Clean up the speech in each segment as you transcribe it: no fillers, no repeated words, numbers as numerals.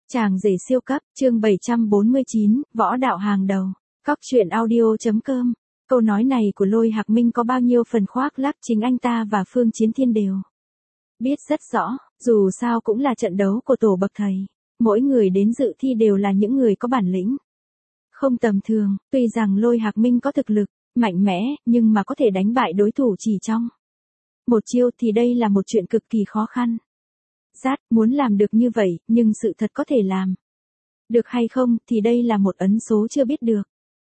Chàng rể siêu cấp, chương 749, võ đạo hàng đầu. Cóc truyện audio.com. Câu nói này của Lôi Hạc Minh có bao nhiêu phần khoác lác chính anh ta và Phương Chiến Thiên đều biết rất rõ, dù sao cũng là trận đấu của tổ bậc thầy. Mỗi người đến dự thi đều là những người có bản lĩnh. Không tầm thường, tuy rằng Lôi Hạc Minh có thực lực, mạnh mẽ, nhưng mà có thể đánh bại đối thủ chỉ trong một chiêu thì đây là một chuyện cực kỳ khó khăn. Muốn làm được như vậy, nhưng sự thật có thể làm được hay không thì đây là một ấn số chưa biết được.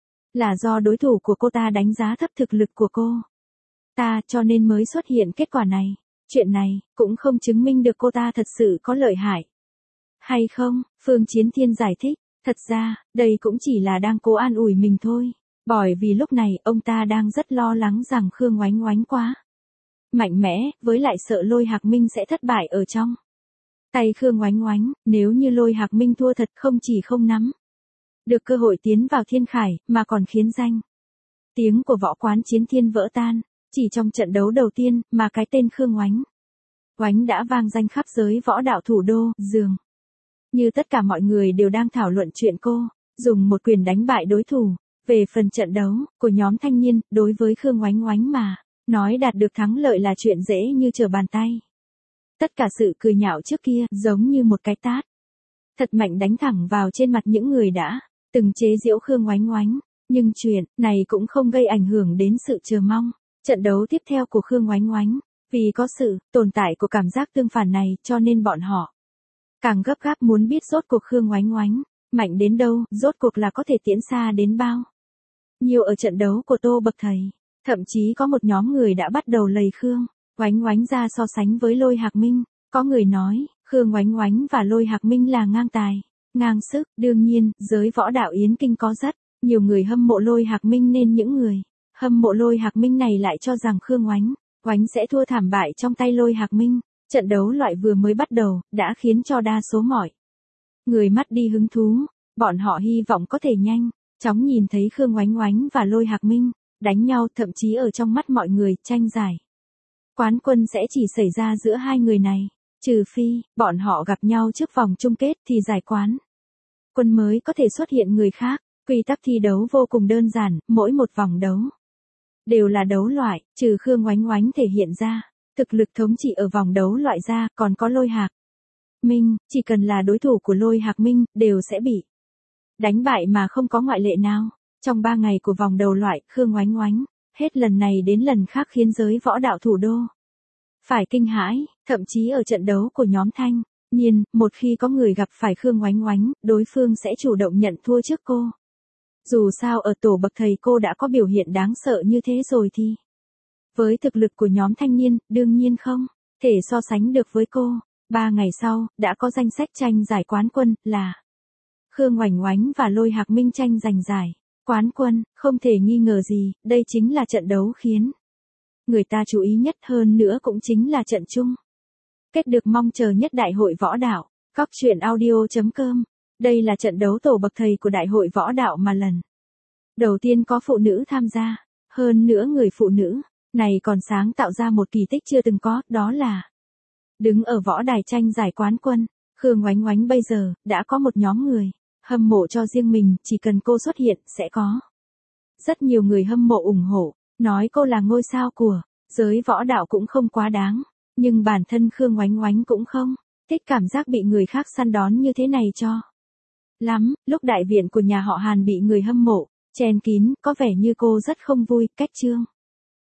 Là do đối thủ của cô ta đánh giá thấp thực lực của cô ta cho nên mới xuất hiện kết quả này. Chuyện này cũng không chứng minh được cô ta thật sự có lợi hại hay không, Phương Chiến Thiên giải thích. Thật ra, đây cũng chỉ là đang cố an ủi mình thôi. Bởi vì lúc này ông ta đang rất lo lắng rằng Khương Oánh Oánh quá mạnh mẽ, với lại sợ Lôi Hạc Minh sẽ thất bại ở trong tay Khương Oánh Oánh. Nếu như Lôi Hạc Minh thua thật không chỉ không nắm được cơ hội tiến vào Thiên Khải, mà còn khiến danh tiếng của võ quán Chiến Thiên vỡ tan. Chỉ trong trận đấu đầu tiên, mà cái tên Khương Oánh Oánh đã vang danh khắp giới võ đạo thủ đô. Dường như tất cả mọi người đều đang thảo luận chuyện cô dùng một quyền đánh bại đối thủ. Về phần trận đấu của nhóm thanh niên, đối với Khương Oánh Oánh mà nói đạt được thắng lợi là chuyện dễ như trở bàn tay. Tất cả sự cười nhạo trước kia giống như một cái tát thật mạnh đánh thẳng vào trên mặt những người đã từng chế giễu Khương Oánh Oánh. Nhưng chuyện này cũng không gây ảnh hưởng đến sự chờ mong trận đấu tiếp theo của Khương Oánh Oánh. Vì có sự tồn tại của cảm giác tương phản này cho nên bọn họ càng gấp gáp muốn biết rốt cuộc Khương Oánh Oánh mạnh đến đâu, rốt cuộc là có thể tiến xa đến bao nhiêu ở trận đấu của Tô bậc thầy. Thậm chí có một nhóm người đã bắt đầu lầy Khương Oánh Oánh ra so sánh với Lôi Hạc Minh. Có người nói, Khương Oánh Oánh và Lôi Hạc Minh là ngang tài, ngang sức. Đương nhiên, giới võ đạo Yến Kinh có rất nhiều người hâm mộ Lôi Hạc Minh nên những người hâm mộ Lôi Hạc Minh này lại cho rằng Khương Oánh Oánh sẽ thua thảm bại trong tay Lôi Hạc Minh. Trận đấu loại vừa mới bắt đầu, đã khiến cho đa số mọi người mất đi hứng thú. Bọn họ hy vọng có thể nhanh chóng nhìn thấy Khương Oánh Oánh và Lôi Hạc Minh đánh nhau, thậm chí ở trong mắt mọi người, tranh giải quán quân sẽ chỉ xảy ra giữa hai người này. Trừ phi, bọn họ gặp nhau trước vòng chung kết thì giải quán quân mới có thể xuất hiện người khác. Quy tắc thi đấu vô cùng đơn giản, mỗi một vòng đấu đều là đấu loại, trừ Khương Oánh Oánh thể hiện ra thực lực thống trị ở vòng đấu loại ra, còn có Lôi Hạc Minh, chỉ cần là đối thủ của Lôi Hạc Minh, đều sẽ bị đánh bại mà không có ngoại lệ nào. Trong 3 ngày của vòng đầu loại, Khương Oánh Oánh hết lần này đến lần khác khiến giới võ đạo thủ đô phải kinh hãi. Thậm chí ở trận đấu của nhóm thanh niên, một khi có người gặp phải Khương Oánh Oánh, đối phương sẽ chủ động nhận thua trước cô. Dù sao ở tổ bậc thầy cô đã có biểu hiện đáng sợ như thế rồi thì với thực lực của nhóm thanh niên, đương nhiên không thể so sánh được với cô. 3 ngày sau, đã có danh sách tranh giải quán quân, là Khương Oánh Oánh và Lôi Hạc Minh tranh giành giải quán quân. Không thể nghi ngờ gì, đây chính là trận đấu khiến người ta chú ý nhất, hơn nữa cũng chính là trận chung kết được mong chờ nhất Đại hội võ đạo. Cóc truyện audio.com. Đây là trận đấu tổ bậc thầy của Đại hội võ đạo mà lần đầu tiên có phụ nữ tham gia. Hơn nữa người phụ nữ này còn sáng tạo ra một kỳ tích chưa từng có, đó là đứng ở võ đài tranh giải quán quân. Khương Oánh Oánh bây giờ đã có một nhóm người hâm mộ cho riêng mình, chỉ cần cô xuất hiện sẽ có rất nhiều người hâm mộ ủng hộ, nói cô là ngôi sao của giới võ đạo cũng không quá đáng. Nhưng bản thân Khương Oánh Oánh cũng không thích cảm giác bị người khác săn đón như thế này cho lắm. Lúc đại viện của nhà họ Hàn bị người hâm mộ chen kín, có vẻ như cô rất không vui. Cách chương